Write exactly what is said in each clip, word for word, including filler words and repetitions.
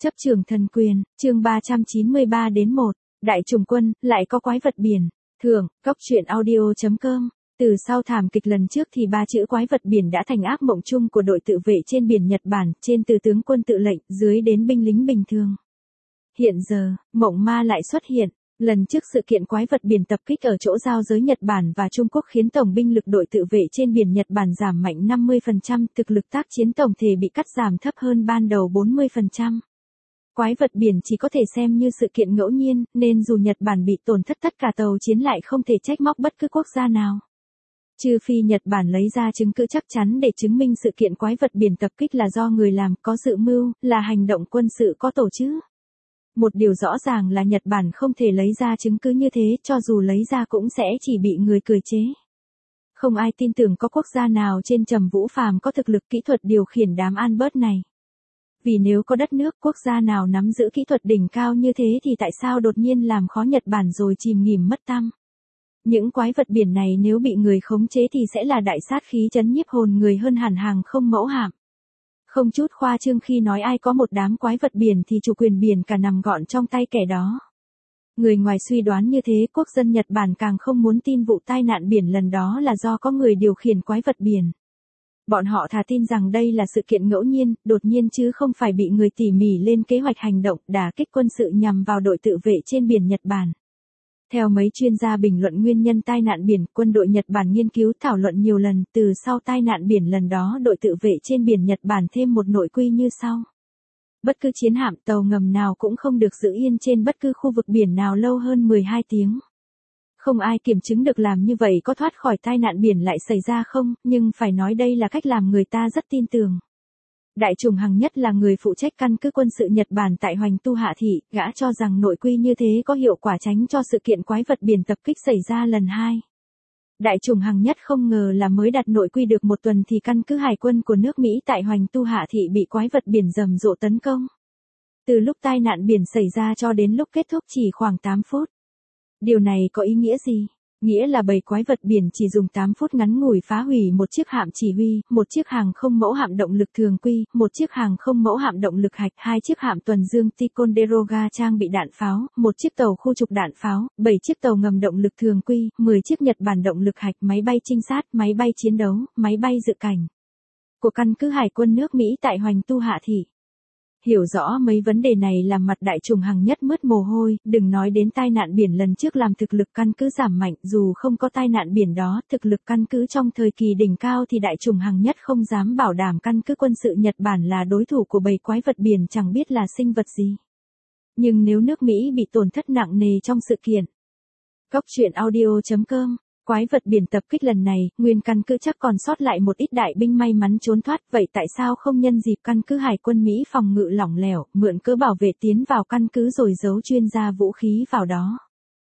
Chấp trường thần quyền, chương ba trăm chín mươi ba đến một, Đại trùng quân, lại có quái vật biển. Thưởng, Cóc truyện audio chấm com. Từ sau thảm kịch lần trước thì ba chữ quái vật biển đã thành ác mộng chung của đội tự vệ trên biển Nhật Bản, trên từ tướng quân tự lệnh, dưới đến binh lính bình thường. Hiện giờ, mộng ma lại xuất hiện. Lần trước sự kiện quái vật biển tập kích ở chỗ giao giới Nhật Bản và Trung Quốc khiến tổng binh lực đội tự vệ trên biển Nhật Bản giảm mạnh năm mươi phần trăm, thực lực tác chiến tổng thể bị cắt giảm thấp hơn ban đầu bốn mươi phần trăm. Quái vật biển chỉ có thể xem như sự kiện ngẫu nhiên, nên dù Nhật Bản bị tổn thất tất cả tàu chiến lại không thể trách móc bất cứ quốc gia nào. Trừ phi Nhật Bản lấy ra chứng cứ chắc chắn để chứng minh sự kiện quái vật biển tập kích là do người làm, có dự mưu, là hành động quân sự có tổ chức. Một điều rõ ràng là Nhật Bản không thể lấy ra chứng cứ như thế, cho dù lấy ra cũng sẽ chỉ bị người cười chế. Không ai tin tưởng có quốc gia nào trên Trầm Vũ Phàm có thực lực kỹ thuật điều khiển đám Albert này. Vì nếu có đất nước quốc gia nào nắm giữ kỹ thuật đỉnh cao như thế thì tại sao đột nhiên làm khó Nhật Bản rồi chìm nghỉm mất tăm. Những quái vật biển này nếu bị người khống chế thì sẽ là đại sát khí trấn nhiếp hồn người hơn hẳn hàng không mẫu hạm. Không chút khoa trương khi nói ai có một đám quái vật biển thì chủ quyền biển cả nằm gọn trong tay kẻ đó. Người ngoài suy đoán như thế, quốc dân Nhật Bản càng không muốn tin vụ tai nạn biển lần đó là do có người điều khiển quái vật biển. Bọn họ thà tin rằng đây là sự kiện ngẫu nhiên, đột nhiên chứ không phải bị người tỉ mỉ lên kế hoạch hành động đả kích quân sự nhằm vào đội tự vệ trên biển Nhật Bản. Theo mấy chuyên gia bình luận nguyên nhân tai nạn biển, quân đội Nhật Bản nghiên cứu thảo luận nhiều lần, từ sau tai nạn biển lần đó đội tự vệ trên biển Nhật Bản thêm một nội quy như sau. Bất cứ chiến hạm tàu ngầm nào cũng không được giữ yên trên bất cứ khu vực biển nào lâu hơn mười hai tiếng. Không ai kiểm chứng được làm như vậy có thoát khỏi tai nạn biển lại xảy ra không, nhưng phải nói đây là cách làm người ta rất tin tưởng. Đại trùng Hằng Nhất là người phụ trách căn cứ quân sự Nhật Bản tại Hoành Tu Hạ Thị, gã cho rằng nội quy như thế có hiệu quả tránh cho sự kiện quái vật biển tập kích xảy ra lần hai. Đại trùng Hằng Nhất không ngờ là mới đặt nội quy được một tuần thì căn cứ hải quân của nước Mỹ tại Hoành Tu Hạ Thị bị quái vật biển rầm rộ tấn công. Từ lúc tai nạn biển xảy ra cho đến lúc kết thúc chỉ khoảng tám phút. Điều này có ý nghĩa gì? Nghĩa là bầy quái vật biển chỉ dùng tám phút ngắn ngủi phá hủy một chiếc hạm chỉ huy, một chiếc hàng không mẫu hạm động lực thường quy, một chiếc hàng không mẫu hạm động lực hạch, hai chiếc hạm tuần dương Ticonderoga trang bị đạn pháo, một chiếc tàu khu trục đạn pháo, bảy chiếc tàu ngầm động lực thường quy, mười chiếc Nhật Bản động lực hạch, máy bay trinh sát, máy bay chiến đấu, máy bay dự cảnh của căn cứ hải quân nước Mỹ tại Hoành Tu Hạ Thị. Hiểu rõ mấy vấn đề này làm mặt Đại trùng Hằng Nhất mướt mồ hôi, đừng nói đến tai nạn biển lần trước làm thực lực căn cứ giảm mạnh, dù không có tai nạn biển đó, thực lực căn cứ trong thời kỳ đỉnh cao thì Đại trùng Hằng Nhất không dám bảo đảm căn cứ quân sự Nhật Bản là đối thủ của bầy quái vật biển chẳng biết là sinh vật gì. Nhưng nếu nước Mỹ bị tổn thất nặng nề trong sự kiện. Cóc truyện audio chấm com. Quái vật biển tập kích lần này, nguyên căn cứ chắc còn sót lại một ít đại binh may mắn trốn thoát, vậy tại sao không nhân dịp căn cứ hải quân Mỹ phòng ngự lỏng lẻo, mượn cớ bảo vệ tiến vào căn cứ rồi giấu chuyên gia vũ khí vào đó?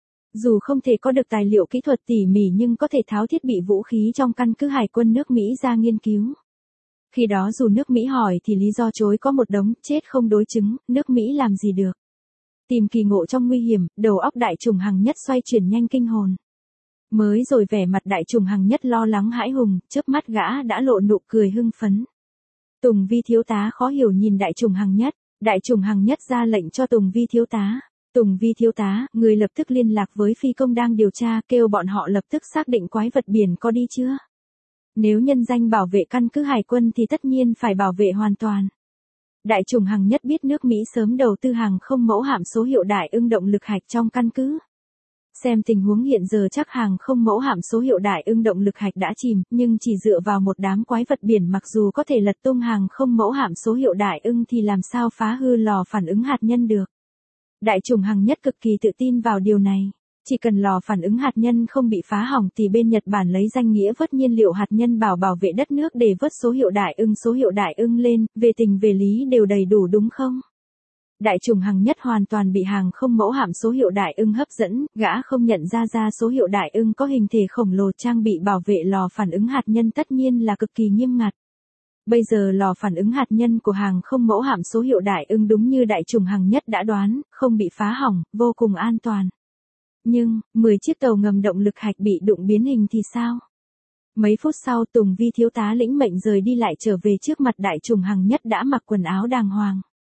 Dù không thể có được tài liệu kỹ thuật tỉ mỉ nhưng có thể tháo thiết bị vũ khí trong căn cứ hải quân nước Mỹ ra nghiên cứu. Khi đó dù nước Mỹ hỏi thì lý do chối có một đống, chết không đối chứng, nước Mỹ làm gì được. Tìm kỳ ngộ trong nguy hiểm, đầu óc Đại trùng Hằng Nhất xoay chuyển nhanh kinh hồn. Mới rồi vẻ mặt Đại trùng Hằng Nhất lo lắng hãi hùng, chớp mắt gã đã lộ nụ cười hưng phấn. Tùng Vi thiếu tá khó hiểu nhìn Đại trùng Hằng Nhất, Đại trùng Hằng Nhất ra lệnh cho Tùng Vi thiếu tá. Tùng Vi thiếu tá, người lập tức liên lạc với phi công đang điều tra, kêu bọn họ lập tức xác định quái vật biển có đi chưa. Nếu nhân danh bảo vệ căn cứ hải quân thì tất nhiên phải bảo vệ hoàn toàn. Đại trùng Hằng Nhất biết nước Mỹ sớm đầu tư hàng không mẫu hạm số hiệu Đại Ưng động lực hạch trong căn cứ. Xem tình huống hiện giờ chắc hàng không mẫu hạm số hiệu Đại Ưng động lực hạch đã chìm, nhưng chỉ dựa vào một đám quái vật biển mặc dù có thể lật tung hàng không mẫu hạm số hiệu Đại Ưng thì làm sao phá hư lò phản ứng hạt nhân được. Đại trùng Hằng Nhất cực kỳ tự tin vào điều này. Chỉ cần lò phản ứng hạt nhân không bị phá hỏng thì bên Nhật Bản lấy danh nghĩa vớt nhiên liệu hạt nhân bảo bảo vệ đất nước để vớt số hiệu Đại Ưng số hiệu Đại Ưng lên, về tình về lý đều đầy đủ đúng không? Đại trùng Hằng Nhất hoàn toàn bị hàng không mẫu hạm số hiệu Đại Ưng hấp dẫn, gã không nhận ra ra số hiệu Đại Ưng có hình thể khổng lồ trang bị bảo vệ lò phản ứng hạt nhân tất nhiên là cực kỳ nghiêm ngặt. Bây giờ lò phản ứng hạt nhân của hàng không mẫu hạm số hiệu Đại Ưng đúng như Đại trùng Hằng Nhất đã đoán, không bị phá hỏng, vô cùng an toàn. Nhưng, mười chiếc tàu ngầm động lực hạch bị đụng biến hình thì sao? Mấy phút sau Tùng Vi thiếu tá lĩnh mệnh rời đi lại trở về trước mặt Đại trùng Hằng Nhất đã mặc quần áo đàng hoàng.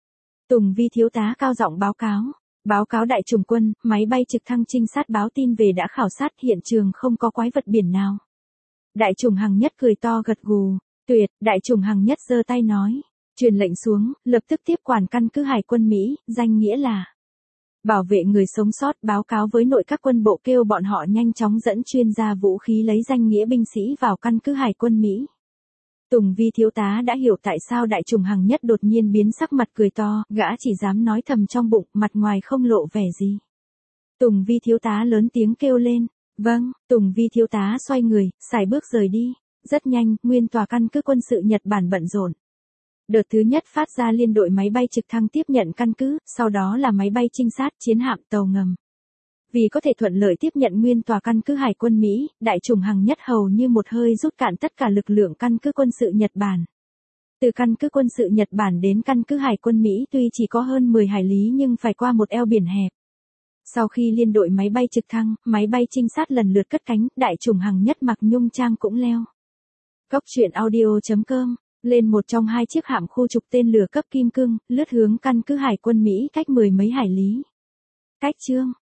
Tùng Vi thiếu tá cao giọng báo cáo. Báo cáo đại trùng quân, máy bay trực thăng trinh sát báo tin về đã khảo sát hiện trường không có quái vật biển nào. Đại trùng Hằng Nhất cười to gật gù. Tuyệt, đại trùng Hằng Nhất giơ tay nói. Truyền lệnh xuống, lập tức tiếp quản căn cứ hải quân Mỹ, danh nghĩa là bảo vệ người sống sót, báo cáo với nội các quân bộ kêu bọn họ nhanh chóng dẫn chuyên gia vũ khí lấy danh nghĩa binh sĩ vào căn cứ hải quân Mỹ. Tùng Vi thiếu tá đã hiểu tại sao đại trùng Hằng Nhất đột nhiên biến sắc mặt cười to, gã chỉ dám nói thầm trong bụng, mặt ngoài không lộ vẻ gì. Tùng Vi thiếu tá lớn tiếng kêu lên. Vâng, Tùng Vi thiếu tá xoay người, sải bước rời đi. Rất nhanh, nguyên tòa căn cứ quân sự Nhật Bản bận rộn. Đợt thứ nhất phát ra liên đội máy bay trực thăng tiếp nhận căn cứ, sau đó là máy bay trinh sát, chiến hạm, tàu ngầm. Vì có thể thuận lợi tiếp nhận nguyên tòa căn cứ hải quân Mỹ, đại trùng Hằng Nhất hầu như một hơi rút cạn tất cả lực lượng căn cứ quân sự Nhật Bản. Từ căn cứ quân sự Nhật Bản đến căn cứ hải quân Mỹ tuy chỉ có hơn mười hải lý nhưng phải qua một eo biển hẹp. Sau khi liên đội máy bay trực thăng, máy bay trinh sát lần lượt cất cánh, đại trùng Hằng Nhất mặc nhung trang cũng leo. Góc truyện audio chấm com lên một trong hai chiếc hạm khu trục tên lửa cấp kim cương, lướt hướng căn cứ hải quân Mỹ cách mười mấy hải lý. Cách chương